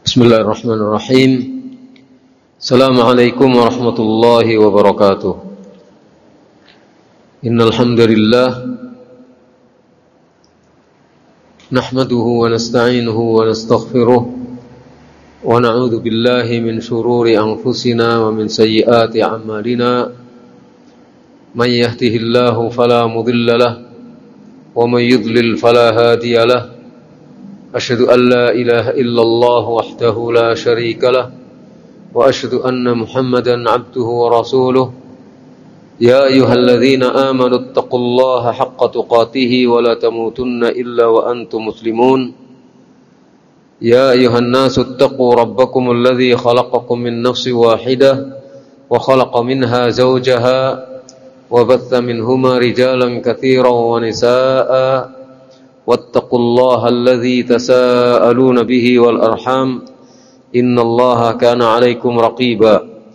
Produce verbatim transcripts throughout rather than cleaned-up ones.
Bismillahirrahmanirrahim. Assalamualaikum warahmatullahi wabarakatuh. Innal hamdalillah nahmaduhu wa nasta'inuhu wa nastaghfiruh wa na'udzu billahi min shururi anfusina wa min sayyiati a'malina. Man yahdihillahu fala mudilla lahu wa man yudlil fala hadiya lahu. Asyhadu an la ilaha illallah wahdahu la syarika lah wa asyhadu anna Muhammadan abduhu wa rasuluh. Ya ayyuhalladzina amanu taqullaha haqqa tuqatih wa la tamutunna illa wa antum muslimun. Ya ayyuhan nasu taqu rabbakum alladzi khalaqakum min nafsin wahidah wa khalaqa minha zawjaha wa batha minhuma rijalan katsiran wa nisaa'a. واتقوا الله الذي تساءلون به والأرحام إن الله كان عليكم رقيبا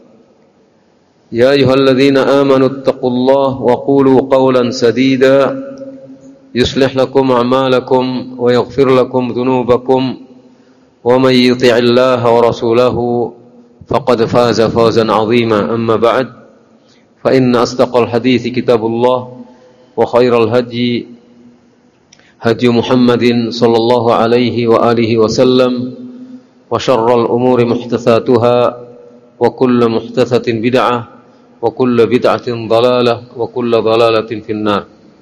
يا أيها الذين آمنوا اتقوا الله وقولوا قولا سديدا يصلح لكم أعمالكم ويغفر لكم ذنوبكم ومن يطع الله ورسوله فقد فاز فوزا عظيما أما بعد فإن أصدق الحديث كتاب الله وخير الهدي هدي محمد صلى الله عليه وآله وسلم وشر الأمور محدثاتها وكل محدثة بدعة وكل بدعة ضلالة وكل ضلالة في النار.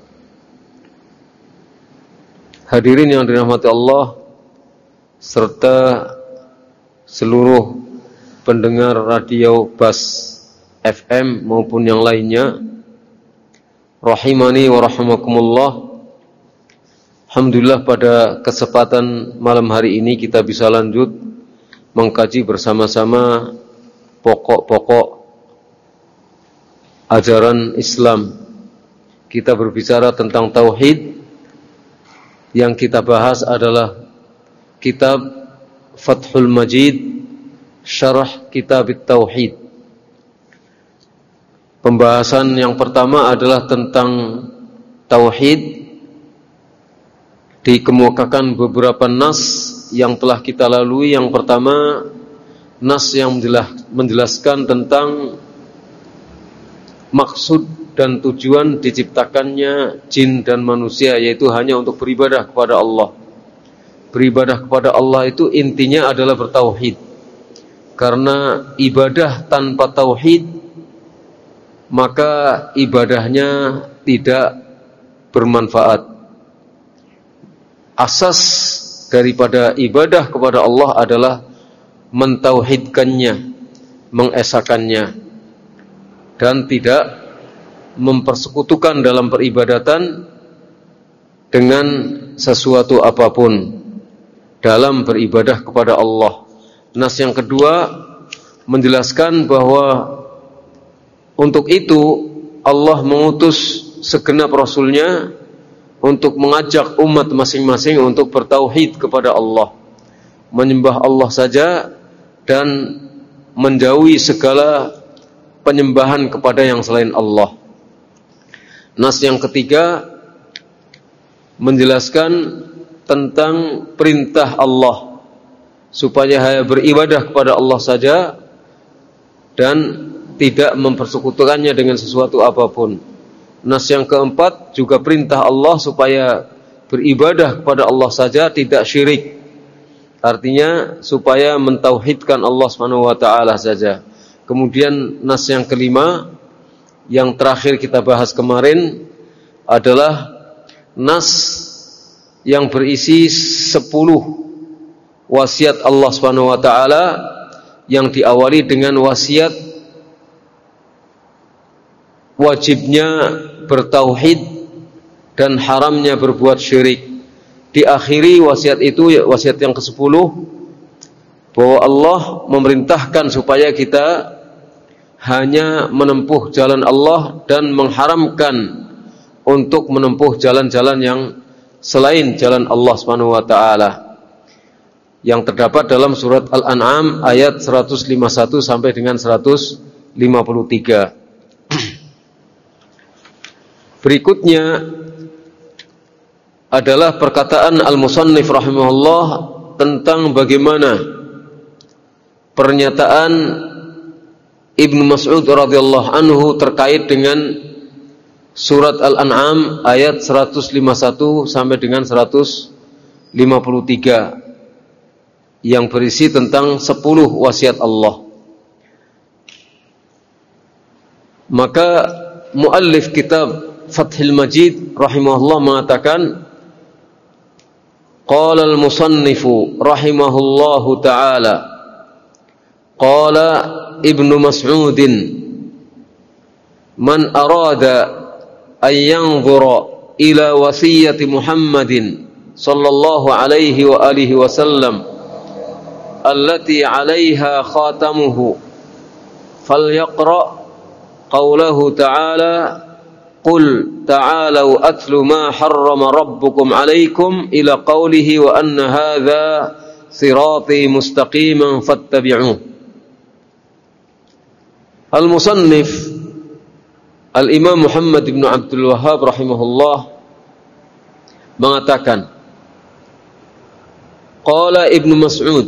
Hadirin yang dirahmati Allah serta seluruh pendengar radio Bas F M maupun yang lainnya, rahimani wa rahimakumullah. Alhamdulillah pada kesempatan malam hari ini kita bisa lanjut mengkaji bersama-sama pokok-pokok ajaran Islam. Kita berbicara tentang tauhid. Yang kita bahas adalah kitab Fathul Majid, Syarah Kitab Tauhid. Pembahasan yang pertama adalah tentang tauhid. Dikemukakan beberapa nas yang telah kita lalui. Yang pertama, nas yang menjelaskan tentang maksud dan tujuan diciptakannya jin dan manusia, yaitu hanya untuk beribadah kepada Allah. Beribadah kepada Allah itu intinya adalah bertauhid. Karena ibadah tanpa tauhid, maka ibadahnya tidak bermanfaat. Asas daripada ibadah kepada Allah adalah mentauhidkannya, mengesakannya, dan tidak mempersekutukan dalam peribadatan dengan sesuatu apapun dalam beribadah kepada Allah. Nas yang kedua menjelaskan bahwa untuk itu Allah mengutus segenap Rasulnya untuk mengajak umat masing-masing untuk bertauhid kepada Allah, menyembah Allah saja dan menjauhi segala penyembahan kepada yang selain Allah. Nas yang ketiga menjelaskan tentang perintah Allah supaya hanya beribadah kepada Allah saja dan tidak mempersekutukannya dengan sesuatu apapun. Nas yang keempat juga perintah Allah supaya beribadah kepada Allah saja, tidak syirik. Artinya supaya mentauhidkan Allah Subhanahu wa taala saja. Kemudian nas yang kelima yang terakhir kita bahas kemarin adalah nas yang berisi sepuluh wasiat Allah Subhanahu wa taala yang diawali dengan wasiat wajibnya bertauhid dan haramnya berbuat syirik. Diakhiri wasiat itu, wasiat yang kesepuluh, bahwa Allah memerintahkan supaya kita hanya menempuh jalan Allah dan mengharamkan untuk menempuh jalan-jalan yang selain jalan Allah Subhanahu wa taala. Yang terdapat dalam surat Al-An'am ayat seratus lima puluh satu sampai dengan seratus lima puluh tiga. Berikutnya adalah perkataan al-musannif rahimahullah tentang bagaimana pernyataan Ibnu Mas'ud radhiyallahu anhu terkait dengan surat Al-An'am ayat seratus lima puluh satu sampai dengan seratus lima puluh tiga yang berisi tentang sepuluh wasiat Allah. Maka muallif kitab Fathul Majid rahimahullah mengatakan, qala al-musannifu rahimahullahu ta'ala, qala Ibnu Mas'udin, man arada an yanzura ila wasiyyati Muhammadin sallallahu alaihi wa alihi wasallam allati 'alaiha khatamuhu falyaqra qawlahu ta'ala qul ta'alau atlu ma harrama rabbukum 'alaikum ila qawlihi wa anna hadha sirati mustaqiman fattabi'uh. Al-musannif Al-Imam Muhammad ibn Abdul Wahhab rahimahullah mengatakan, qala Ibnu Mas'ud,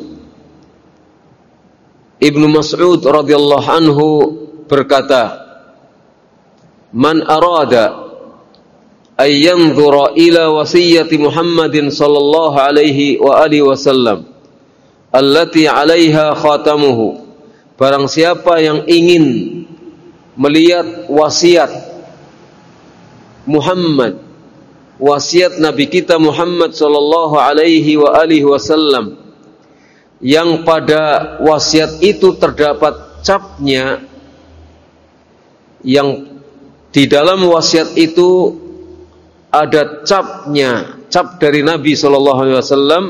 Ibnu Mas'ud radhiyallahu anhu berkata, man arada ay yanzura ila wasiyyati Muhammadin sallallahu alaihi wa alihi wasallam allati 'alaiha khatamuhu, barang siapa yang ingin melihat wasiat Muhammad, wasiat Nabi kita Muhammad sallallahu alaihi wa alihi wasallam, yang pada wasiat itu terdapat capnya, yang di dalam wasiat itu ada capnya, cap dari Nabi sallallahu alaihi wasallam.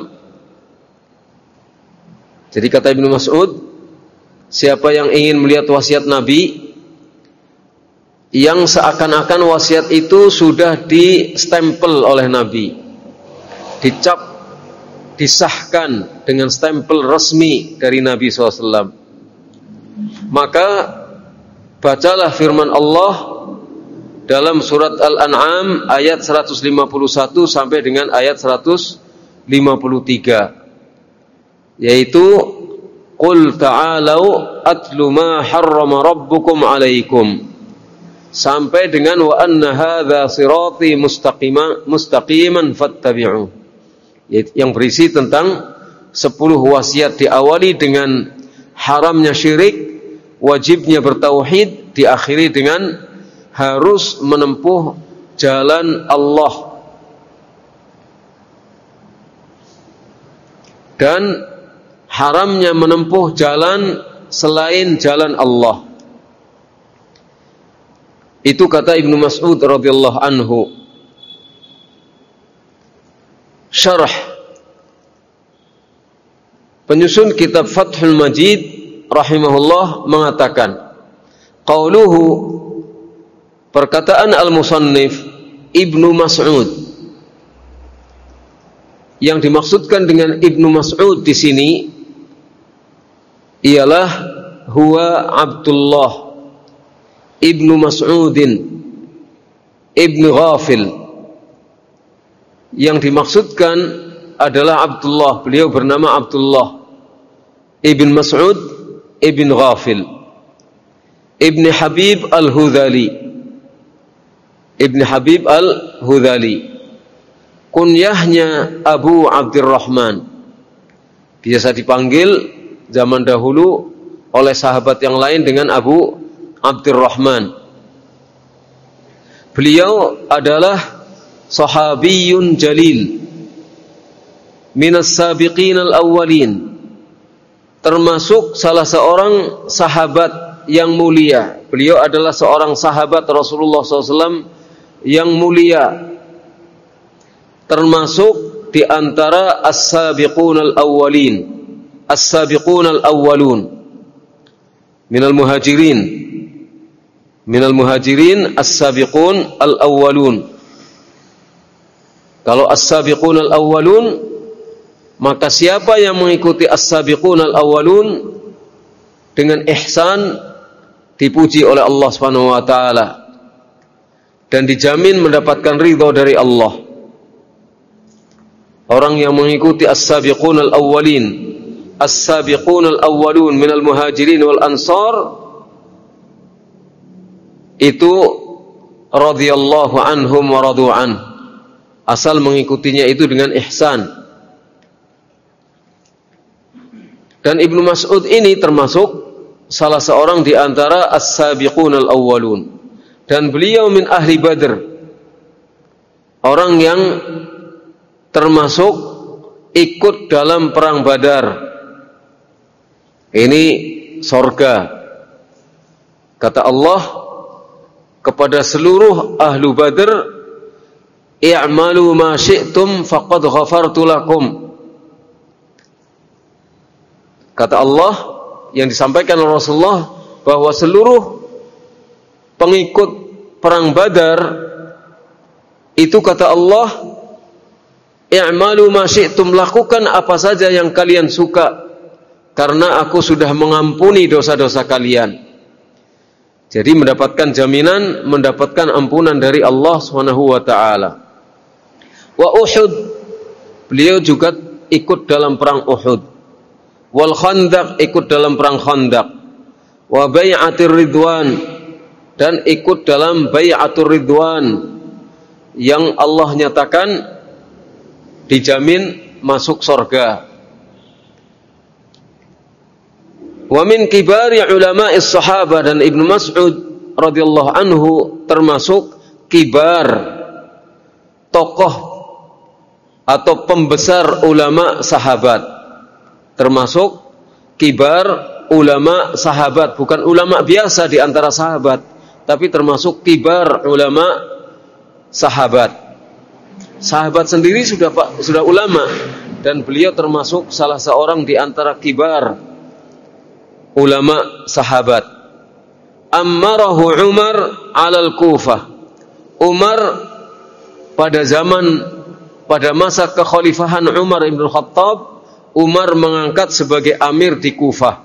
Jadi kata Ibnu Mas'ud, siapa yang ingin melihat wasiat Nabi yang seakan-akan wasiat itu sudah di-stempel oleh Nabi, dicap, disahkan dengan stempel resmi dari Nabi shallallahu alaihi wasallam, maka bacalah firman Allah dalam surat Al-An'am ayat seratus lima puluh satu sampai dengan ayat seratus lima puluh tiga, yaitu qul ta'alau atlu ma harrama rabbukum 'alaikum, sampai dengan wa anna hadza sirati mustaqiman mustaqiman fattabi'u, yang berisi tentang sepuluh wasiat, diawali dengan haramnya syirik, wajibnya bertauhid, diakhiri dengan harus menempuh jalan Allah dan haramnya menempuh jalan selain jalan Allah. Itu kata Ibnu Mas'ud radhiyallahu anhu. Syarah penyusun kitab Fathul Majid rahimahullah mengatakan, qauluhu, perkataan al-musannif Ibnu Mas'ud, yang dimaksudkan dengan Ibnu Mas'ud di sini ialah huwa Abdullah Ibnu Mas'udin Ibnu Ghafil. Yang dimaksudkan adalah Abdullah, beliau bernama Abdullah Ibn Mas'ud Ibn Ghafil Ibn Habib Al-Hudhali, Ibn Habib Al-Hudhali, kunyahnya Abu Abdurrahman, biasa dipanggil zaman dahulu oleh sahabat yang lain dengan Abu Abdurrahman. Beliau adalah sahabiyun jalil minas sabiqin al-awwalin, termasuk salah seorang sahabat yang mulia. Beliau adalah seorang sahabat Rasulullah shallallahu alaihi wasallam yang mulia, termasuk di antara as-sabiqun al-awwalin, as-sabiqun al-awwalun minal muhajirin, minal muhajirin as-sabiqun al-awwalun. Kalau as-sabiqun al-awwalun, maka siapa yang mengikuti as-sabiqun al-awwalun dengan ihsan dipuji oleh Allah Subhanahu wa taala dan dijamin mendapatkan ridha dari Allah. Orang yang mengikuti as-sabiqun al-awwalin as-sabiqun al-awwalun minal muhajirin wal ansar itu radhiyallahu anhum wa radu an. Asal mengikutinya itu dengan ihsan. Dan Ibnu Mas'ud ini termasuk salah seorang di antara as-sabiqun al-awwalun, dan beliau min ahli Badr, orang yang termasuk ikut dalam perang Badar. Ini sorga. Kata Allah kepada seluruh ahlu Badr, i'malu ma syi'tum faqad ghafartu lakum. Kata Allah yang disampaikan oleh Rasulullah bahwa seluruh pengikut perang Badar itu, kata Allah, i'malu ma syi'tum, lakukan apa saja yang kalian suka karena aku sudah mengampuni dosa-dosa kalian. Jadi mendapatkan jaminan, mendapatkan ampunan dari Allah Subhanahu wa taala. Wa Uhud, beliau juga ikut dalam perang Uhud. Wal Khandaq, ikut dalam perang Khandaq. Wa Bai'atir Ridwan, dan ikut dalam Bai'atur Ridwan yang Allah nyatakan dijamin masuk surga. Wa min kibari ulama'is sahabah, dan Ibnu Mas'ud radhiyallahu anhu termasuk kibar, tokoh atau pembesar ulama sahabat. Termasuk kibar ulama sahabat, bukan ulama biasa di antara sahabat, tapi termasuk kibar ulama sahabat. Sahabat sendiri sudah sudah ulama, dan beliau termasuk salah seorang di antara kibar ulama sahabat. Ammarahu Umar alal Kufah. Umar pada zaman pada masa kekhalifahan Umar ibn Khattab, Umar mengangkat sebagai amir di Kufah.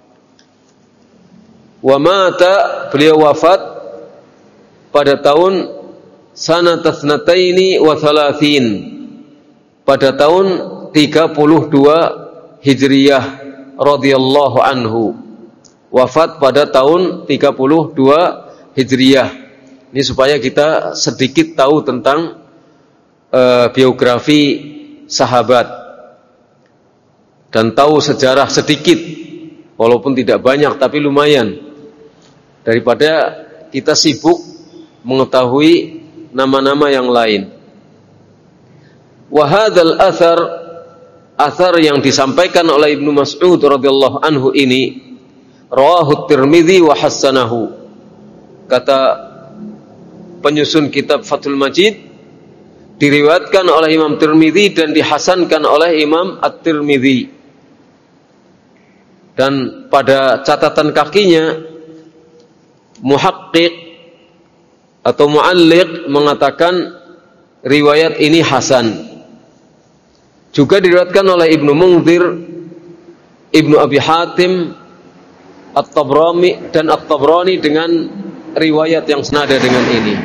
Wa mata, beliau wafat pada tahun sanata thnataini wa thalathin, pada tahun tiga puluh dua Hijriyah radhiyallahu anhu. Wafat pada tahun tiga puluh dua Hijriyah. Ini supaya kita sedikit tahu tentang uh, biografi sahabat dan tahu sejarah sedikit, walaupun tidak banyak tapi lumayan, daripada kita sibuk mengetahui nama-nama yang lain. Wa hadzal athar, athar yang disampaikan oleh Ibnu Mas'ud radhiyallahu anhu ini, rawahu Tirmidzi wa hassanahu. Kata penyusun kitab Fathul Majid, diriwayatkan oleh Imam Tirmidzi dan dihasankan oleh Imam At-Tirmidzi. Dan pada catatan kakinya, muhaqqiq atau mualliq mengatakan riwayat ini hasan. Juga diriwayatkan oleh Ibnu Munzir, Ibnu Abi Hatim, At-Tabrani dan At-Tabrani dengan riwayat yang senada dengan ini.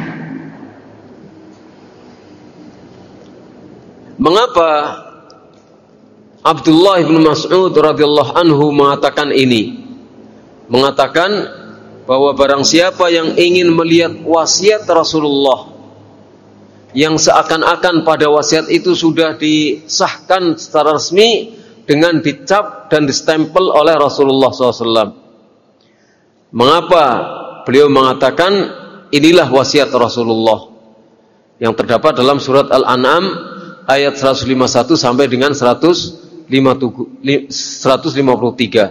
Mengapa Abdullah bin Mas'ud radhiyallahu anhu mengatakan ini? Mengatakan bahwa barang siapa yang ingin melihat wasiat Rasulullah, yang seakan-akan pada wasiat itu sudah disahkan secara resmi dengan dicap dan distempel oleh Rasulullah shallallahu alaihi wasallam. Mengapa beliau mengatakan inilah wasiat Rasulullah? Yang terdapat dalam surat Al-An'am ayat seratus lima puluh satu sampai dengan seratus lima puluh tiga.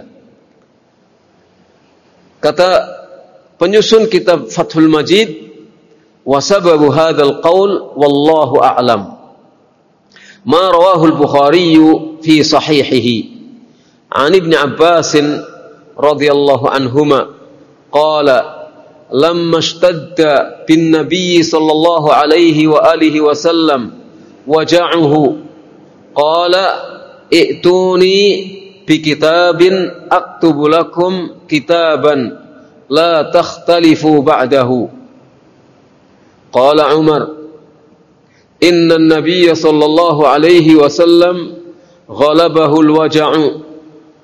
Kata penyusun kitab Fathul Majid, wa sababu hadzal qaul wallahu a'lam ma rawahu al-Bukhari fi sahihihi an Ibnu Abbas radhiyallahu anhuma qala lamma ishtadda bin nabiy sallallahu alaihi wa alihi wasallam waja'uhu qala i'tuni bi kitabin aktubu lakum kitaban la takhtalifu ba'dahu. Qala Umar inna an-nabiy sallallahu alaihi wasallam ghalabahu al-waja'u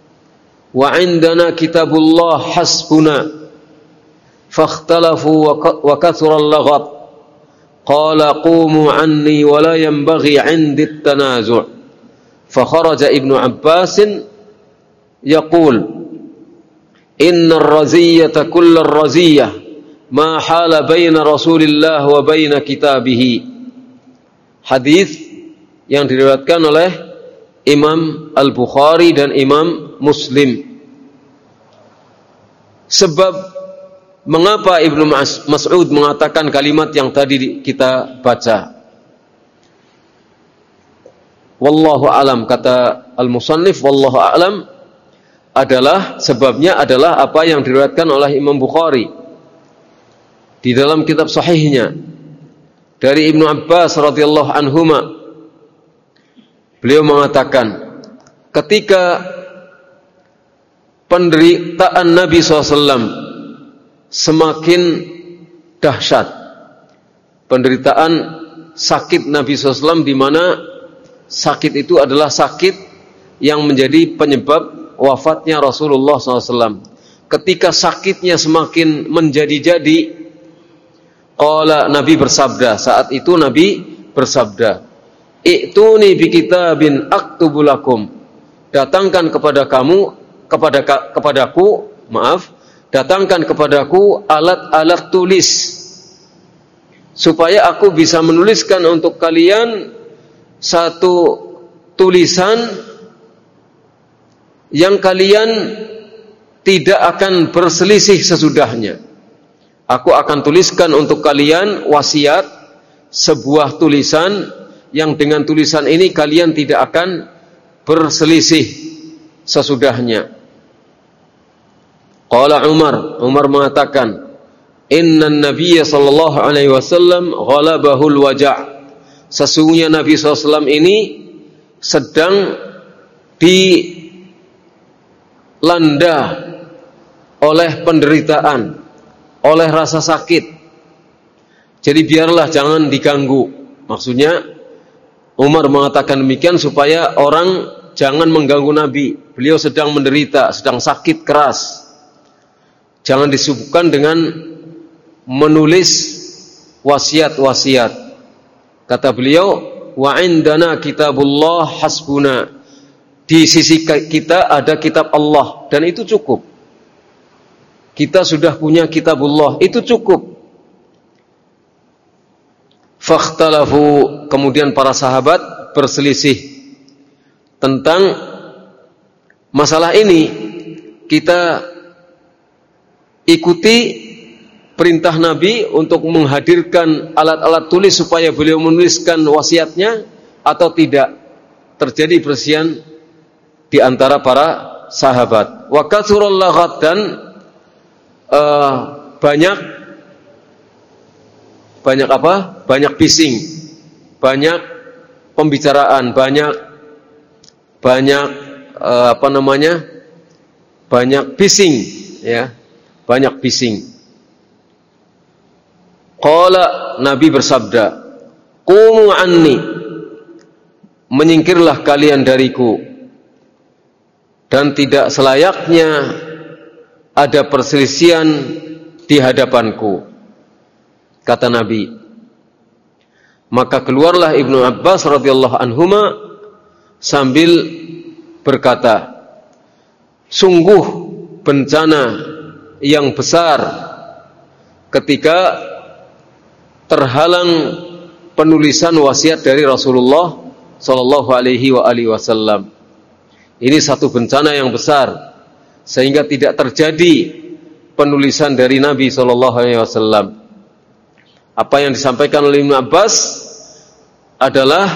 wa indana kitabullah hasbuna fakhtalafu wa kathura al-laghat qala qumu anni wa la yanbaghi 'indi at-tanazu' fa kharaja Ibnu Abbas yaqul inna ar-raziyata kullu ar-raziyah ma hala baina Rasulillah wa baina kitabih. Hadis yang diriwayatkan oleh Imam Al-Bukhari dan Imam Muslim. Sebab mengapa Ibnu Mas'ud mengatakan kalimat yang tadi kita baca? Wallahu alam, kata al-musannif, wallahu alam adalah sebabnya adalah apa yang diriwayatkan oleh Imam Bukhari di dalam kitab sahihnya dari Ibnu Abbas radhiyallahu anhuma. Beliau mengatakan, ketika penderitaan Nabi shallallahu alaihi wasallam semakin dahsyat, penderitaan sakit Nabi shallallahu alaihi wasallam, di mana sakit itu adalah sakit yang menjadi penyebab wafatnya Rasulullah shallallahu alaihi wasallam. Ketika sakitnya semakin menjadi-jadi, qala, Nabi bersabda, saat itu Nabi bersabda, I'tuni bi kitabin aktubu lakum. Datangkan kepada kamu kepada kepadaku, maaf, datangkan kepadaku alat-alat tulis supaya aku bisa menuliskan untuk kalian satu tulisan yang kalian tidak akan berselisih sesudahnya. Aku akan tuliskan untuk kalian wasiat, sebuah tulisan yang dengan tulisan ini kalian tidak akan berselisih sesudahnya. Qala Umar, Umar mengatakan, Inna Nabiyya sallallahu alaihi wasallam ghalabahul waja'. Sesungguhnya Nabi sallallahu alaihi wasallam ini sedang dilanda oleh penderitaan, oleh rasa sakit. Jadi biarlah jangan diganggu. Maksudnya Umar mengatakan demikian supaya orang jangan mengganggu Nabi. Beliau sedang menderita, sedang sakit keras. Jangan disibukkan dengan menulis wasiat-wasiat. Kata beliau, wa indana kitabullah hasbuna. Di sisi kita ada kitab Allah dan itu cukup. Kita sudah punya kitabullah, itu cukup. Fakhtalafu, kemudian para sahabat berselisih tentang masalah ini. Kita ikuti perintah Nabi untuk menghadirkan alat-alat tulis supaya beliau menuliskan wasiatnya atau tidak. Terjadi perselisihan di antara para sahabat. Wa kathural laghat, dan uh, banyak Banyak apa? Banyak bising, banyak pembicaraan, banyak banyak eh, apa namanya? Banyak bising, ya, banyak bising. Qala, Nabi bersabda, Qumu anni, menyingkirlah kalian dariku, dan tidak selayaknya ada perselisihan di hadapanku. Kata Nabi. Maka keluarlah Ibnu Abbas radhiyallahu anhuma sambil berkata, sungguh bencana yang besar ketika terhalang penulisan wasiat dari Rasulullah sallallahu alaihi wa alihi wasallam. Ini satu bencana yang besar sehingga tidak terjadi penulisan dari Nabi sallallahu alaihi wasallam. Apa yang disampaikan oleh Ibnu Abbas adalah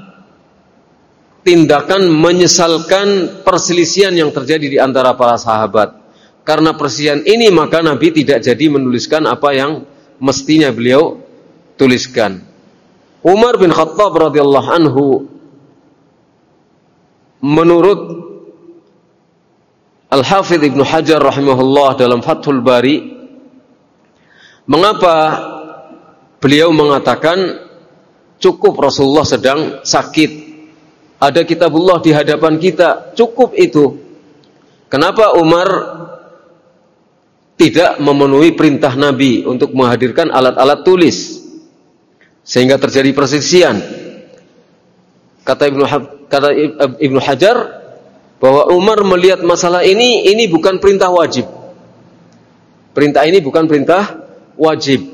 tindakan menyesalkan perselisihan yang terjadi di antara para sahabat. Karena perselisihan ini maka Nabi tidak jadi menuliskan apa yang mestinya beliau tuliskan. Umar bin Khattab radhiyallahu anhu, menurut Al-Hafidh Ibnu Hajar rahimahullah dalam Fathul Bari, mengapa beliau mengatakan cukup Rasulullah sedang sakit, ada kitabullah di hadapan kita, cukup itu. Kenapa Umar tidak memenuhi perintah Nabi untuk menghadirkan alat-alat tulis sehingga terjadi perselisihan? Kata Ibnu kata Ibnu Hajar bahwa Umar melihat masalah ini ini bukan perintah wajib. Perintah ini bukan perintah wajib.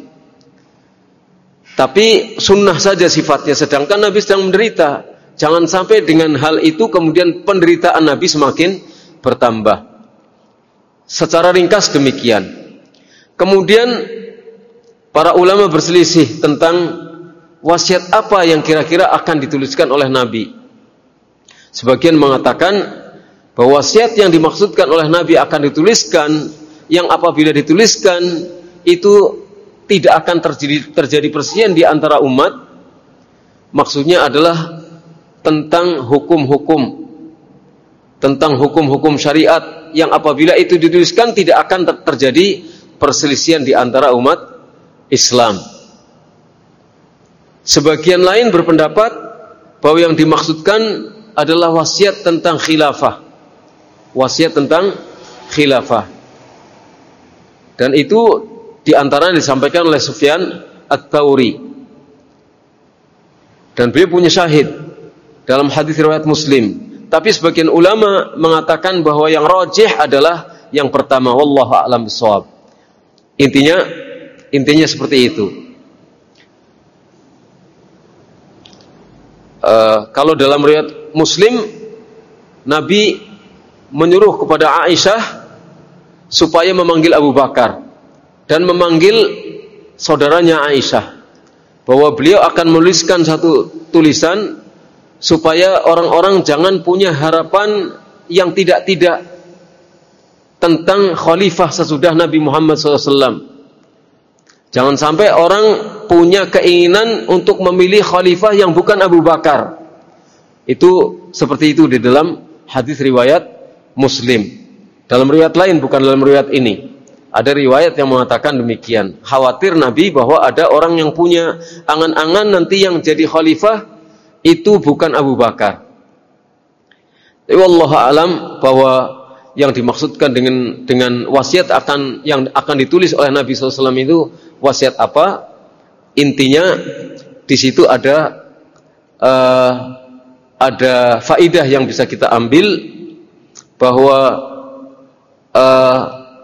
Tapi sunnah saja sifatnya, sedangkan Nabi sedang menderita. Jangan sampai dengan hal itu kemudian penderitaan Nabi semakin bertambah. Secara ringkas demikian. Kemudian para ulama berselisih tentang wasiat apa yang kira-kira akan dituliskan oleh Nabi. Sebagian mengatakan bahwa wasiat yang dimaksudkan oleh Nabi akan dituliskan, yang apabila dituliskan itu tidak akan terjadi, terjadi perselisihan di antara umat. Maksudnya adalah tentang hukum-hukum, tentang hukum-hukum syariat yang apabila itu dituliskan tidak akan ter- terjadi perselisihan di antara umat Islam. Sebagian lain berpendapat bahwa yang dimaksudkan adalah wasiat tentang khilafah. Wasiat tentang khilafah. Dan itu di antara disampaikan oleh Sufyan Ats-Tsauri. Dan beliau punya syahid dalam hadis riwayat Muslim. Tapi sebagian ulama mengatakan bahwa yang rajih adalah yang pertama, wallahu a'lam bishawab. Intinya intinya seperti itu. Uh, kalau dalam riwayat Muslim, Nabi menyuruh kepada Aisyah supaya memanggil Abu Bakar dan memanggil saudaranya Aisyah, bahwa beliau akan menuliskan satu tulisan supaya orang-orang jangan punya harapan yang tidak-tidak tentang khalifah sesudah Nabi Muhammad shallallahu alaihi wasallam. Jangan sampai orang punya keinginan untuk memilih khalifah yang bukan Abu Bakar. Itu seperti itu di dalam hadis riwayat Muslim. Dalam riwayat lain, bukan dalam riwayat ini, ada riwayat yang mengatakan demikian. Khawatir Nabi bahwa ada orang yang punya angan-angan nanti yang jadi khalifah itu bukan Abu Bakar. Tapi wallahu alam bahwa yang dimaksudkan dengan dengan wasiat akan yang akan ditulis oleh Nabi shallallahu alaihi wasallam itu wasiat apa? Intinya di situ ada uh, ada faidah yang bisa kita ambil bahwa uh,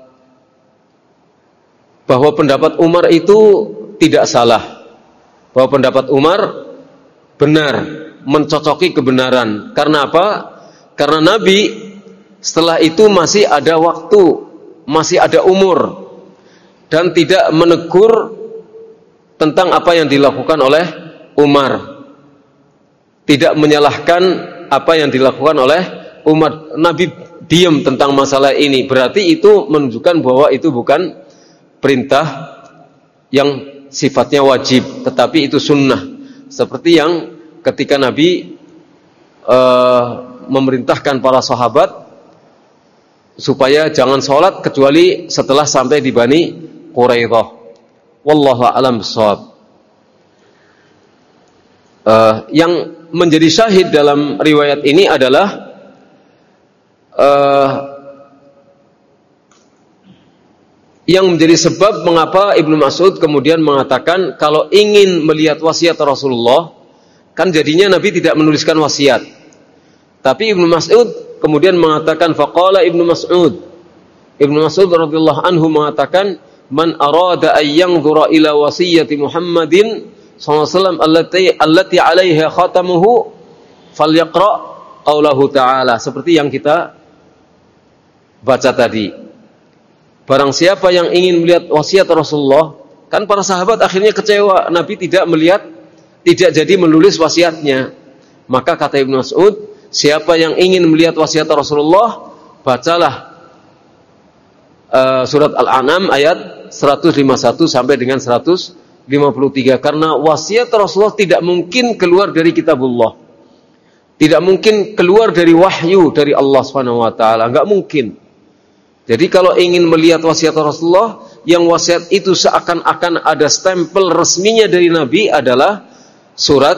bahwa pendapat Umar itu tidak salah, bahwa pendapat Umar benar, mencocoki kebenaran. Karena apa? Karena Nabi setelah itu masih ada waktu, masih ada umur, dan tidak menegur tentang apa yang dilakukan oleh Umar, tidak menyalahkan apa yang dilakukan oleh Umar. Nabi diam tentang masalah ini, berarti itu menunjukkan bahwa itu bukan perintah yang sifatnya wajib, tetapi itu sunnah. Seperti yang ketika Nabi uh, memerintahkan para sahabat supaya jangan sholat kecuali setelah sampai di Bani Quraidah. Wallahu a'lam bishawab. Uh, yang menjadi syahid dalam riwayat ini adalah uh, yang menjadi sebab mengapa Ibnu Mas'ud kemudian mengatakan kalau ingin melihat wasiat Rasulullah, kan jadinya Nabi tidak menuliskan wasiat. Tapi Ibnu Mas'ud kemudian mengatakan, faqala Ibnu Mas'ud, Ibnu Mas'ud radhiyallahu anhu mengatakan, man arada an yanzura ila wasiyati Muhammadin sallallahu alaihi wasallam allati allati 'alaiha khatamuhu falyaqra qaulahu ta'ala, seperti yang kita baca tadi. Barang siapa yang ingin melihat wasiat Rasulullah, kan para sahabat akhirnya kecewa Nabi tidak melihat, tidak jadi menulis wasiatnya. Maka kata Ibnu Mas'ud, siapa yang ingin melihat wasiat Rasulullah, bacalah uh, surat Al-An'am ayat seratus lima puluh satu sampai dengan seratus lima puluh tiga, karena wasiat Rasulullah tidak mungkin keluar dari kitabullah, tidak mungkin keluar dari wahyu dari Allah Subhanahu wa taala, enggak mungkin. Jadi kalau ingin melihat wasiat Rasulullah, yang wasiat itu seakan-akan ada stempel resminya dari Nabi adalah surat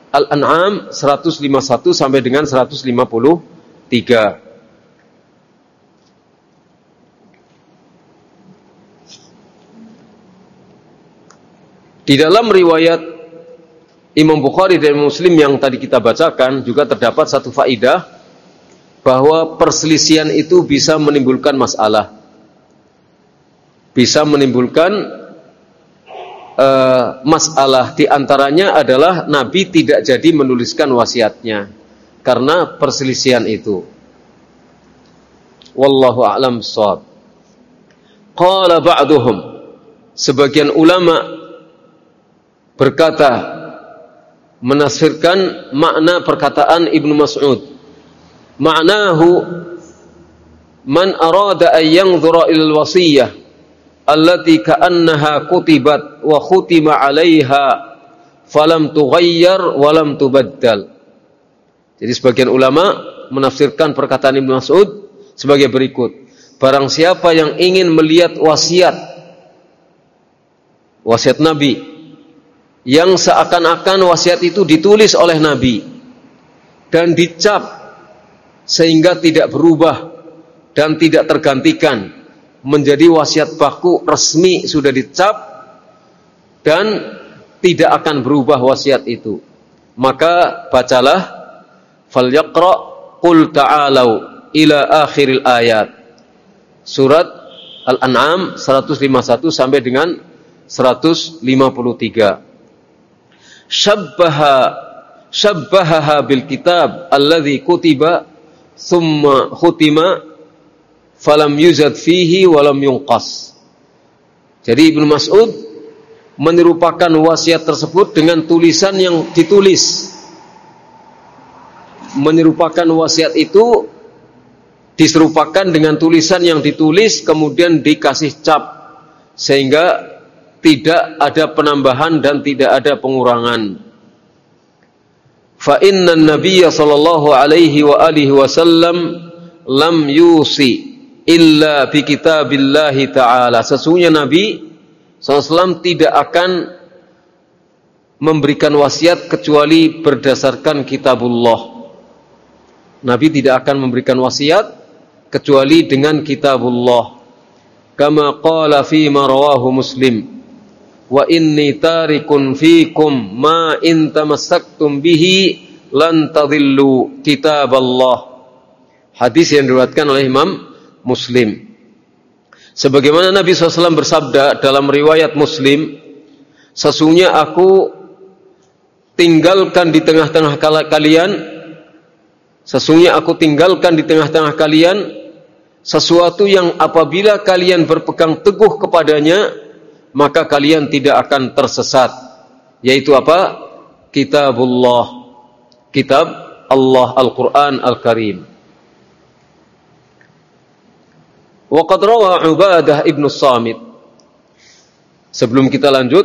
Al-An'am seratus lima puluh satu sampai dengan seratus lima puluh tiga. Di dalam riwayat Imam Bukhari dan Muslim yang tadi kita bacakan juga terdapat satu faidah bahwa perselisihan itu bisa menimbulkan masalah, bisa menimbulkan uh, masalah. Di antaranya adalah Nabi tidak jadi menuliskan wasiatnya karena perselisihan itu. Wallahu a'lam bishawab. Qala ba'duhum, sebagian ulama berkata menafsirkan makna perkataan Ibnu Mas'ud. Ma'nahu man arada an yanzura ila al-wasiyah allati ka'annaha kutibat wa khutima 'alaiha falam tughayyar wa lam tubaddal. Jadi sebagian ulama menafsirkan perkataan Ibnu Mas'ud sebagai berikut. Barang siapa yang ingin melihat wasiat wasiat Nabi yang seakan-akan wasiat itu ditulis oleh Nabi dan dicap sehingga tidak berubah dan tidak tergantikan menjadi wasiat baku resmi, sudah dicap dan tidak akan berubah wasiat itu, maka bacalah falyaqra qul ta'alau ila akhiril ayat, surat Al-An'am seratus lima puluh satu sampai dengan seratus lima puluh tiga. Syabbaha syabbahaha bil kitab alladhi kutiba thumma khutima falam yuzad fihi walam yunqas. Jadi Ibnu Mas'ud menirupakan wasiat tersebut dengan tulisan yang ditulis. Menyerupakan wasiat itu diserupakan dengan tulisan yang ditulis kemudian dikasih cap sehingga tidak ada penambahan dan tidak ada pengurangan. Fa inna an-nabiyya sallallahu alaihi wa alihi wasallam lam yusi illa bi kitabillahi ta'ala. Sesungguhnya Nabi sallallahu alaihi wasallam tidak akan memberikan wasiat kecuali berdasarkan kitabullah. Nabi tidak akan memberikan wasiat kecuali dengan kitabullah. Kama qala fi ma rawahu Muslim. Wa inni tarikun fikum ma in tamassaktum bihi lan tadillu kitaballah. Hadis yang diriwayatkan oleh Imam Muslim. Sebagaimana Nabi shallallahu alaihi wasallam bersabda dalam riwayat Muslim, sesungguhnya aku tinggalkan di tengah-tengah kalian, sesungguhnya aku tinggalkan di tengah-tengah kalian sesuatu yang apabila kalian berpegang teguh kepadanya, maka kalian tidak akan tersesat, yaitu apa? Kitabullah, kitab Allah, Al-Quran Al-Karim. Wa qad rawa Ubadah ibnu Samit. Sebelum kita lanjut,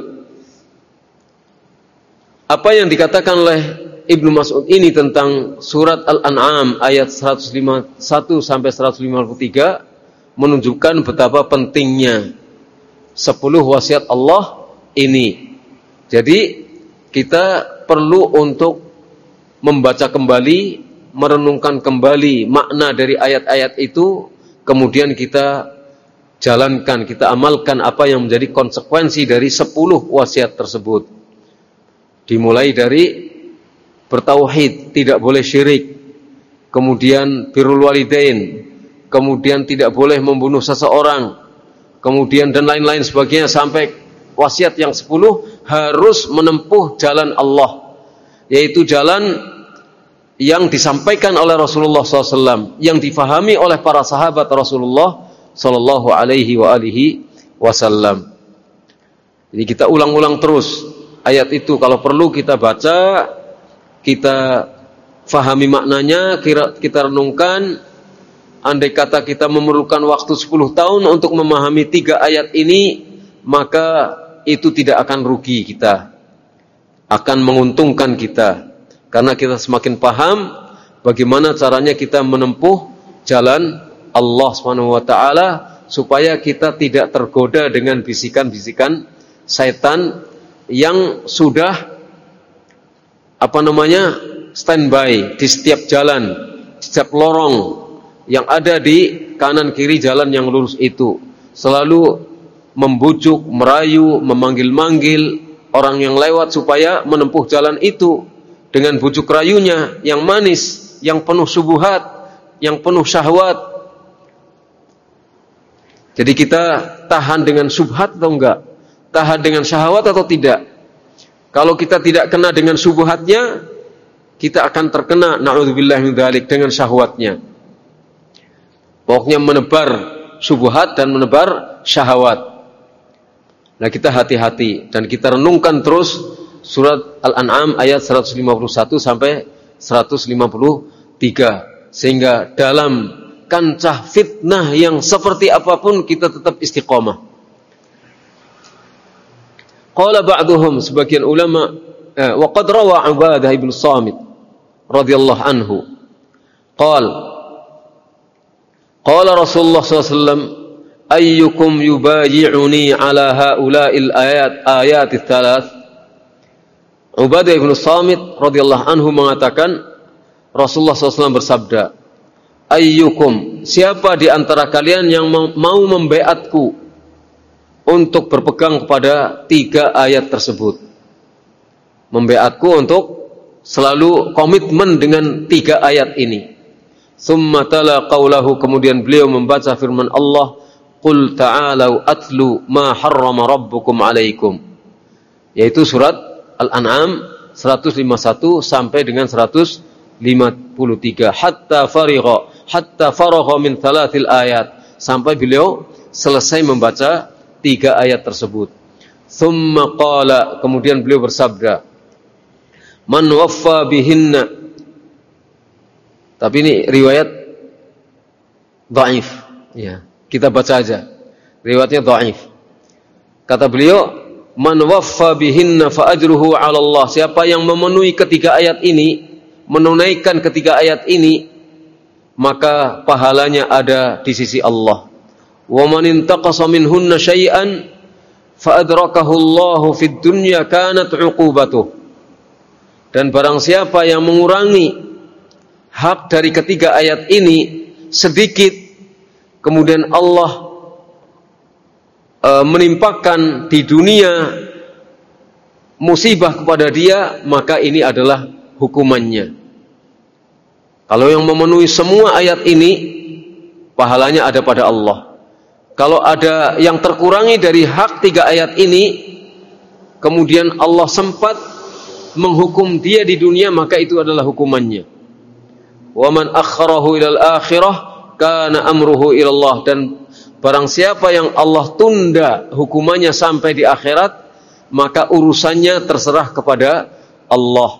apa yang dikatakan oleh Ibnu Mas'ud ini tentang surat Al-An'am ayat seratus lima puluh satu sampai seratus lima puluh tiga menunjukkan betapa pentingnya sepuluh wasiat Allah ini. Jadi kita perlu untuk membaca kembali, merenungkan kembali makna dari ayat-ayat itu, kemudian kita jalankan, kita amalkan apa yang menjadi konsekuensi dari sepuluh wasiat tersebut. Dimulai dari bertauhid, tidak boleh syirik, kemudian birrul walidain, kemudian tidak boleh membunuh seseorang, kemudian dan lain-lain sebagainya, sampai wasiat yang sepuluh harus menempuh jalan Allah, yaitu jalan yang disampaikan oleh Rasulullah shallallahu alaihi wasallam, yang difahami oleh para sahabat Rasulullah shallallahu alaihi wasallam. Jadi kita ulang-ulang terus ayat itu, kalau perlu kita baca, kita fahami maknanya, kita renungkan. Andai kata kita memerlukan waktu sepuluh tahun untuk memahami tiga ayat ini, maka itu tidak akan rugi kita, akan menguntungkan kita, karena kita semakin paham bagaimana caranya kita menempuh jalan Allah subhanahu wa taala, supaya kita tidak tergoda dengan bisikan-bisikan syaitan yang sudah apa namanya standby di setiap jalan, di setiap lorong yang ada di kanan kiri jalan yang lurus itu, selalu membujuk, merayu, memanggil-manggil orang yang lewat supaya menempuh jalan itu dengan bujuk rayunya yang manis, yang penuh syubhat, yang penuh syahwat. Jadi kita tahan dengan syubhat atau enggak? Tahan dengan syahwat atau tidak? Kalau kita tidak kena dengan syubhatnya, kita akan terkena na'udzubillah min dzalik dengan syahwatnya. Pokoknya menebar syubhat dan menebar syahwat. Nah, kita hati-hati dan kita renungkan terus surat Al-An'am ayat seratus lima puluh satu sampai seratus lima puluh tiga, sehingga dalam kancah fitnah yang seperti apapun kita tetap istiqomah. Qala ba'duhum, sebagian ulama, eh, wa qad rawa Ubadah ibn Samit radhiyallahu anhu, qala qala Rasulullah sallallahu alaihi wasallam, ayyukum yubayi'uni ala haula'il ayat ayatis thalath. Ubadah ibn Samit radhiyallahu anhu mengatakan, Rasulullah sallallahu alaihi wasallam bersabda, ayyukum, siapa di antara kalian yang mau membaiatku untuk berpegang kepada tiga ayat tersebut, membaiatku untuk selalu komitmen dengan tiga ayat ini. Summa tala qawlahu, kemudian beliau membaca firman Allah, qul ta'alau atlu ma harrama rabbukum alaikum, yaitu surat Al-An'am seratus lima puluh satu sampai dengan seratus lima puluh tiga, hatta farigha hatta faragha min thalathil ayat, sampai beliau selesai membaca tiga ayat tersebut. Thumma qala, kemudian beliau bersabda, man waffa bihinna, tapi ini riwayat dhaif, ya, kita baca aja, riwayatnya dhaif. Kata beliau, man waffa bihinna fa ajruhu 'ala Allah, siapa yang memenuhi ketiga ayat ini, menunaikan ketiga ayat ini, maka pahalanya ada di sisi Allah. Wa man intaqasa minhunna syai'an fa adrakahu Allahu fid dunya kanat 'uqubatuh, dan barang siapa yang mengurangi hak dari ketiga ayat ini sedikit, kemudian Allah e, menimpakan di dunia musibah kepada dia, maka ini adalah hukumannya. Kalau yang memenuhi semua ayat ini, pahalanya ada pada Allah. Kalau ada yang terkurangi dari hak tiga ayat ini, kemudian Allah sempat menghukum dia di dunia, maka itu adalah hukumannya. Wa man akharahu ilal akhirah kana amruhu ilallah, dan barang siapa yang Allah tunda hukumannya sampai di akhirat, maka urusannya terserah kepada Allah.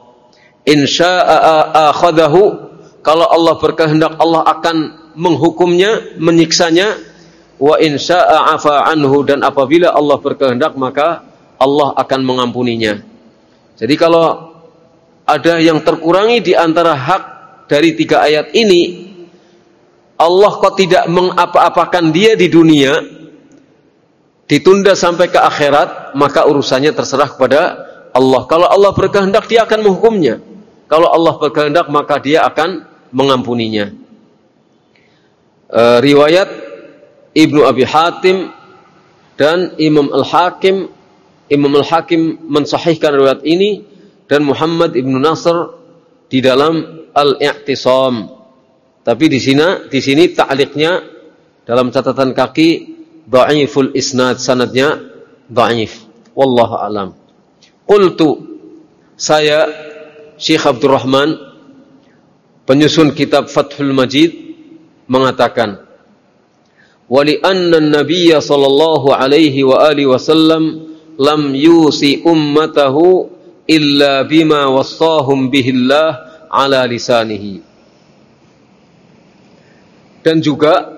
Insya'a akhadahu, kalau Allah berkehendak Allah akan menghukumnya, menyiksanya. Wa insya'a afa anhu, dan apabila Allah berkehendak maka Allah akan mengampuninya. Jadi kalau ada yang terkurangi di antara hak dari tiga ayat ini, Allah kok tidak mengapa-apakan dia di dunia, ditunda sampai ke akhirat, maka urusannya terserah kepada Allah. Kalau Allah berkehendak dia akan menghukumnya, kalau Allah berkehendak maka dia akan mengampuninya. E, riwayat Ibnu Abi Hatim dan Imam Al-Hakim, Imam Al-Hakim mensahihkan riwayat ini, dan Muhammad Ibnu Nasr di dalam Al-I'tisam. Tapi di sini di sini ta'liqnya dalam catatan kaki dhaiful isnad, sanadnya dhaif. Wallahu a'lam. Qultu, saya Syekh Abdul Rahman, penyusun kitab Fathul Majid, mengatakan, wali anna an-nabiy sallallahu alaihi wa alihi wasallam lam yusi ummatahu illa bima wassahum bihillah ala lisanihi. Dan juga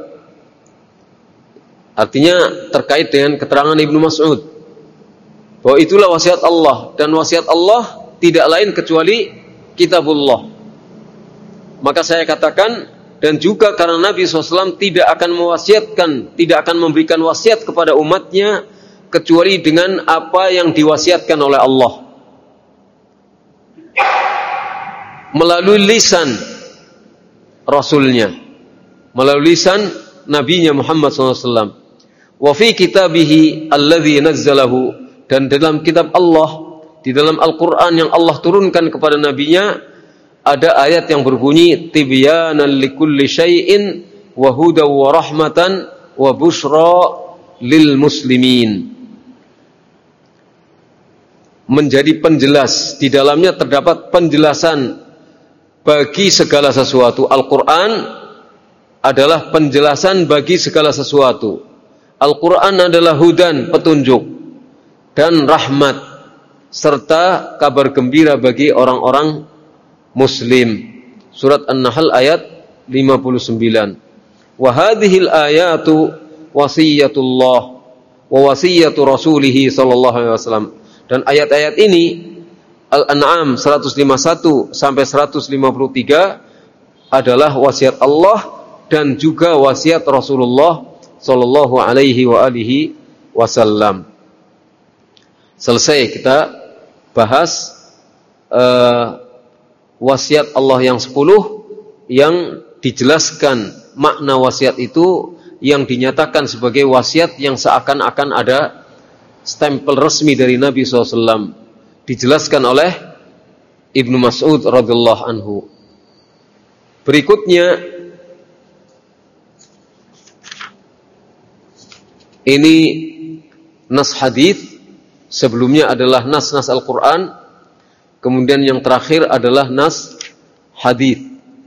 artinya terkait dengan keterangan Ibnu Mas'ud bahwa itulah wasiat Allah, dan wasiat Allah tidak lain kecuali kitabullah. Maka saya katakan, dan juga karena Nabi shallallahu alaihi wasallam tidak akan mewasiatkan, tidak akan memberikan wasiat kepada umatnya kecuali dengan apa yang diwasiatkan oleh Allah melalui lisan Rasulnya, melalui lisan Nabinya Muhammad shallallahu alaihi wasallam. Wa fi kitabihi alladhi nazzalahu, dan dalam kitab Allah Di dalam Al-Quran yang Allah turunkan kepada nabinya ada ayat yang berbunyi tibyanan likulli syai'in wa hudaw wa rahmatan wa busyra lil muslimin. Menjadi penjelas, di dalamnya terdapat penjelasan bagi segala sesuatu. Al-Quran adalah penjelasan bagi segala sesuatu. Al-Quran adalah hudan, petunjuk, dan rahmat, serta kabar gembira bagi orang-orang muslim. Surat An-Nahl ayat lima puluh sembilan. Wa hadhil ayatu wasiyatullah wa wasiyatu rasulih sallallahu alaihi wasallam. Dan ayat-ayat ini Al-An'am seratus lima puluh satu sampai seratus lima puluh tiga adalah wasiat Allah dan juga wasiat Rasulullah sallallahu alaihi wa alihi wasallam. Selesai kita bahas uh, wasiat Allah yang sepuluh yang dijelaskan makna wasiat itu yang dinyatakan sebagai wasiat yang seakan-akan ada stempel resmi dari Nabi shallallahu alaihi wasallam. Dijelaskan oleh Ibnu Mas'ud radhiyallahu anhu. Berikutnya ini nas hadis, sebelumnya adalah nas-nas Al-Quran, kemudian yang terakhir adalah nas hadis.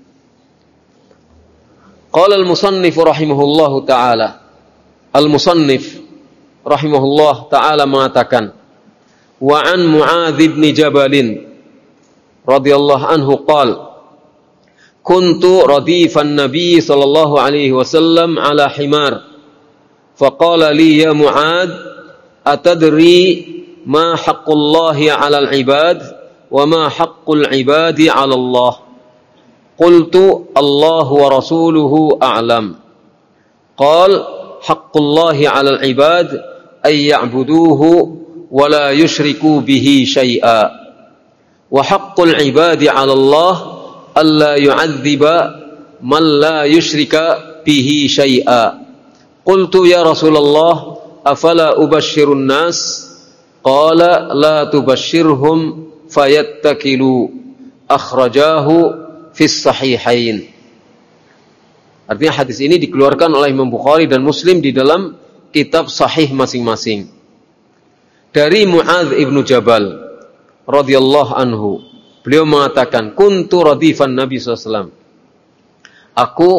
Qala al-musannif rahimahullahu ta'ala, al-musannif rahimahullah ta'ala mengatakan, wa an Mu'adz bin Jabal radhiyallahu anhu qala, kuntu radifan nabiy sallallahu alaihi wasallam ala himar, faqala li ya Mu'adz atadri ma haqqullahi 'alal 'ibad wa ma haqqul 'ibadi 'ala Allah? Qultu Allahu wa rasuluhu a'lam. Qala haqqullahi 'alal 'ibad ay ya'buduhu wa la yushriku bihi syai'a, wa haqqul 'ibadi 'ala Allah alla yu'adziba man la yushrika bihi syai'a. Qultu ya Rasulullah afala ubashshirun nas? Qala la tubashshirhum fayattakilu. Akhrajahu fis sahihain. Artinya hadis ini dikeluarkan oleh Imam Bukhari dan Muslim di dalam kitab sahih masing-masing. Dari Mu'adz ibnu Jabal radhiyallahu anhu, beliau mengatakan, kuntu radifan Nabi sallallahu alaihi wasallam. Aku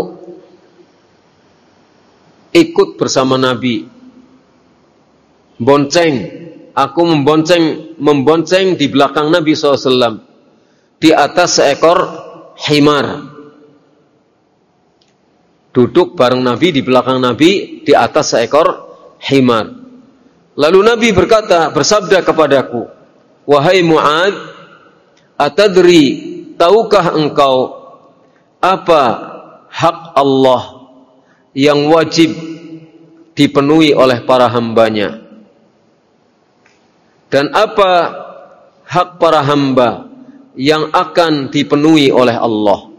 ikut bersama Nabi, bonceng, aku membonceng, membonceng di belakang Nabi sallallahu alaihi wasallam, di atas seekor himar. Duduk bareng Nabi di belakang Nabi di atas seekor himar. Lalu Nabi berkata, bersabda kepadaku, wahai Mu'adz, atadri, tahukah engkau apa hak Allah yang wajib dipenuhi oleh para hambanya? Dan apa hak para hamba yang akan dipenuhi oleh Allah?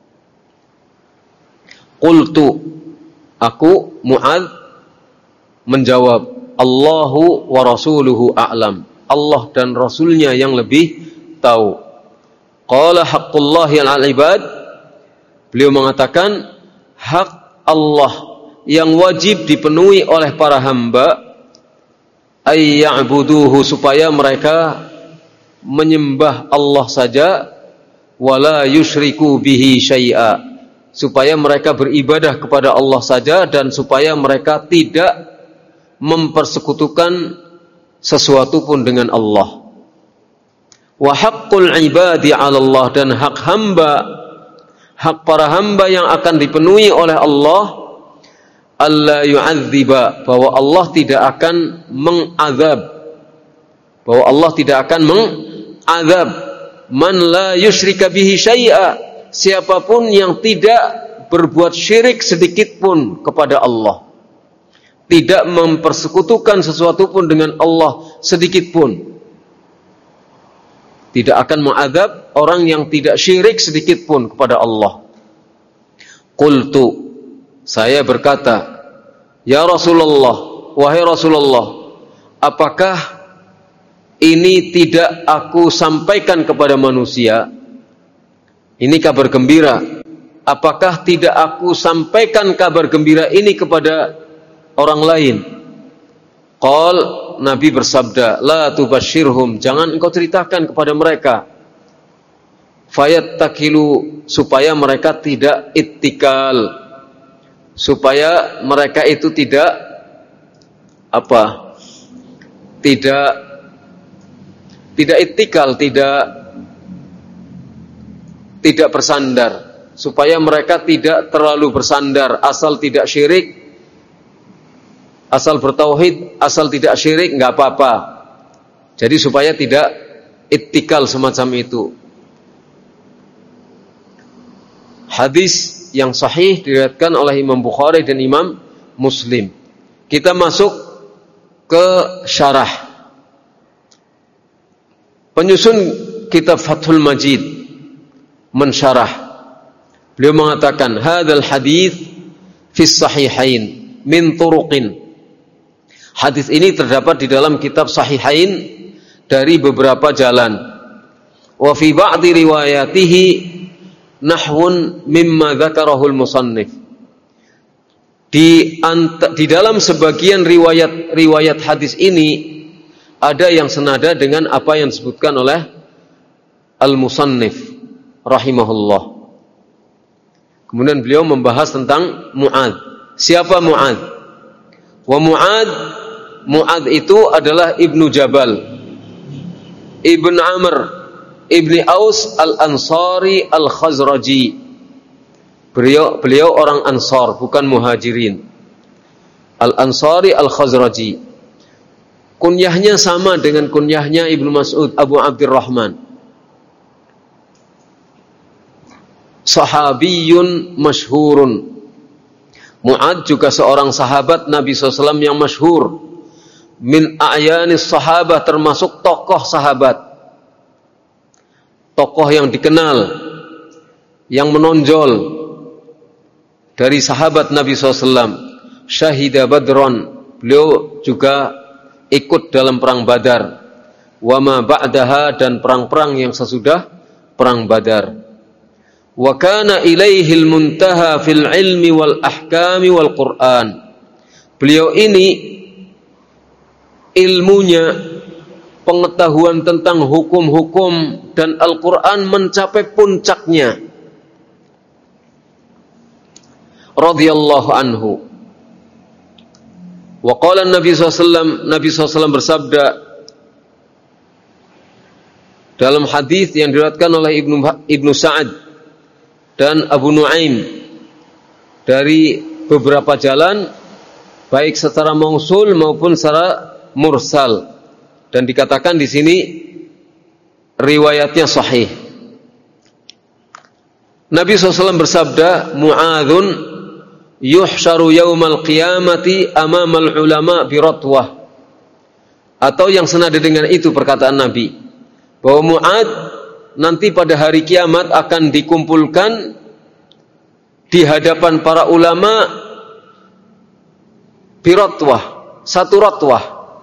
Qultu, aku Mu'adz menjawab, Allahu wa rasuluhu a'lam. Allah dan Rasulnya yang lebih tahu. Qala haqqullahi 'alal ibad. Beliau mengatakan hak Allah yang wajib dipenuhi oleh para hamba, ay ya'buduhu, supaya mereka menyembah Allah saja, wala yusyriku bihi syai'a, supaya mereka beribadah kepada Allah saja dan supaya mereka tidak mempersekutukan sesuatu pun dengan Allah. Wa haqqul ibadi 'ala Allah, dan hak hamba, hak para hamba yang akan dipenuhi oleh Allah, alla yu'adziba, bahwa Allah tidak akan mengazab, bahwa Allah tidak akan mengazab man la yusyrika bihi syai'a, siapapun yang tidak berbuat syirik sedikit pun kepada Allah, tidak mempersekutukan sesuatu pun dengan Allah sedikit pun, tidak akan mengadab orang yang tidak syirik sedikit pun kepada Allah. Qultu, saya berkata, ya Rasulullah, wahai Rasulullah, apakah ini tidak aku sampaikan kepada manusia. Ini kabar gembira. Apakah tidak aku sampaikan kabar gembira ini kepada orang lain? Qal, Nabi bersabda, la tubashirhum, jangan engkau ceritakan kepada mereka. Fayattakilu, supaya mereka tidak ittikal, supaya mereka itu tidak apa? Tidak tidak ittikal, tidak tidak bersandar, supaya mereka tidak terlalu bersandar, asal tidak syirik, asal bertauhid, asal tidak syirik, enggak apa-apa. Jadi supaya tidak ittikal semacam itu. Hadis yang sahih diriwayatkan oleh Imam Bukhari dan Imam Muslim. Kita masuk ke syarah. Penyusun kitab Fathul Majid mensyarah. Beliau mengatakan, hadzal hadits fi sahihain min turuqin. Hadis ini terdapat di dalam kitab Sahihain dari beberapa jalan. Wa fi ba'di riwayatihi nahwun mimma dzakarahul musannif. Di ant- di dalam sebagian riwayat-riwayat hadis ini ada yang senada dengan apa yang disebutkan oleh al-musannif rahimahullah. Kemudian beliau membahas tentang Mu'adz. Siapa Mu'adz? Wa Mu'adz, Mu'adz itu adalah Ibnu Jabal, Ibn Amr, Ibni Aus al-Ansari al-Khazraji. Beliau beliau orang Ansar, bukan Muhajirin. Al-Ansari al-Khazraji. Kunyahnya sama dengan kunyahnya Ibnu Mas'ud, Abu Abdurrahman. Sahabiyun masyhurun. Mu'adz juga seorang sahabat Nabi shallallahu alaihi wasallam yang masyhur. Min a'yanis sahabah, termasuk tokoh sahabat. Tokoh yang dikenal, yang menonjol dari sahabat Nabi shallallahu alaihi wasallam. Syahida Badron, beliau juga ikut dalam perang Badar. Wa ma ba'daha, dan perang-perang yang sesudah perang Badar. Wa kana ilaihil muntaha fil ilmi wal ahkami wal Qur'an. Beliau ini ilmunya, pengetahuan tentang hukum-hukum dan Al-Qur'an mencapai puncaknya. Radhiyallahu anhu. Wa qala Nabi sallallahu alaihi wasallam, Nabi sallallahu alaihi wasallam bersabda dalam hadis yang diriwayatkan oleh Ibnu Ibnu Sa'ad dan Abu Nuaim dari beberapa jalan, baik secara mausul maupun secara mursal, dan dikatakan di sini riwayatnya sahih. Nabi shallallahu alaihi wasallam bersabda, Mu'adzun yuhsyaru yaumal qiyamati amamal ulama biratwah. Atau yang senada dengan itu perkataan Nabi, bahwa Mu'adz nanti pada hari kiamat akan dikumpulkan di hadapan para ulama biratwah, satu ratwah.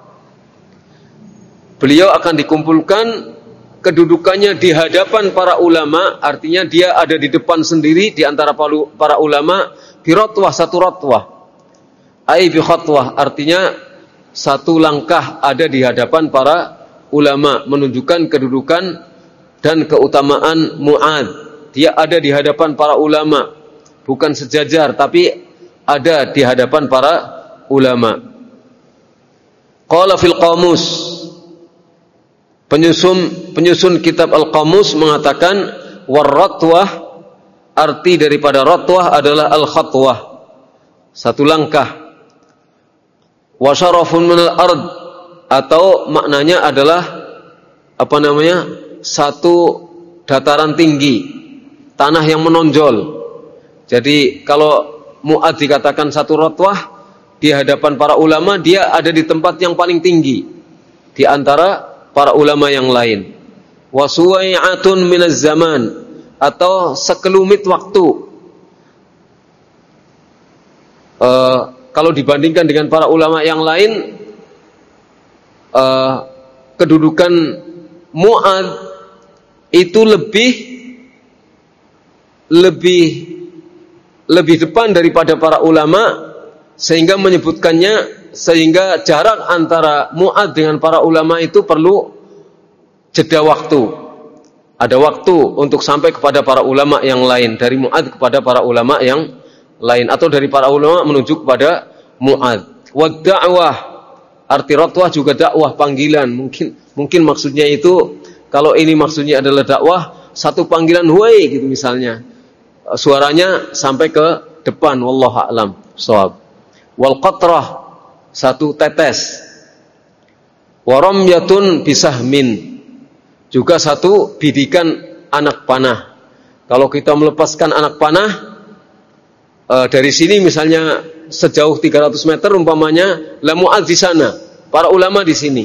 Beliau akan dikumpulkan, kedudukannya di hadapan para ulama, artinya dia ada di depan sendiri di antara para ulama, biratwah, satu ratwah. Ai bi khatwah, artinya satu langkah ada di hadapan para ulama, menunjukkan kedudukan dan keutamaan Mu'adz. Dia ada di hadapan para ulama, bukan sejajar, tapi ada di hadapan para ulama. Qala fil qamus, penyusun penyusun kitab Al-Qamus mengatakan, warratwah, arti daripada ratwah adalah al-khatwah, satu langkah. Wa syarafun minal ard, atau maknanya adalah apa namanya? Satu dataran tinggi, tanah yang menonjol. Jadi kalau Mu'adz dikatakan satu ratwah di hadapan para ulama, dia ada di tempat yang paling tinggi di antara para ulama yang lain. Wa suwai'atun minaz zaman, atau sekelumit waktu. Uh, kalau dibandingkan dengan para ulama yang lain, uh, kedudukan Mu'adz itu lebih lebih lebih depan daripada para ulama, sehingga menyebutkannya, sehingga jarak antara Mu'adz dengan para ulama itu perlu jeda waktu. Ada waktu untuk sampai kepada para ulama yang lain, dari Mu'adz kepada para ulama yang lain, atau dari para ulama menuju kepada Mu'adz. Wa da'wah, arti rotwah juga dakwah, panggilan. Mungkin mungkin maksudnya itu, kalau ini maksudnya adalah dakwah, satu panggilan huai gitu misalnya, suaranya sampai ke depan, wallahu a'lam shawab. Wal qatrah, satu tetes. Wa ramyatun bisahmin, juga satu bidikan anak panah. Kalau kita melepaskan anak panah e, dari sini misalnya sejauh tiga ratus meter umpamanya, la Mu'adz di sana, para ulama di sini.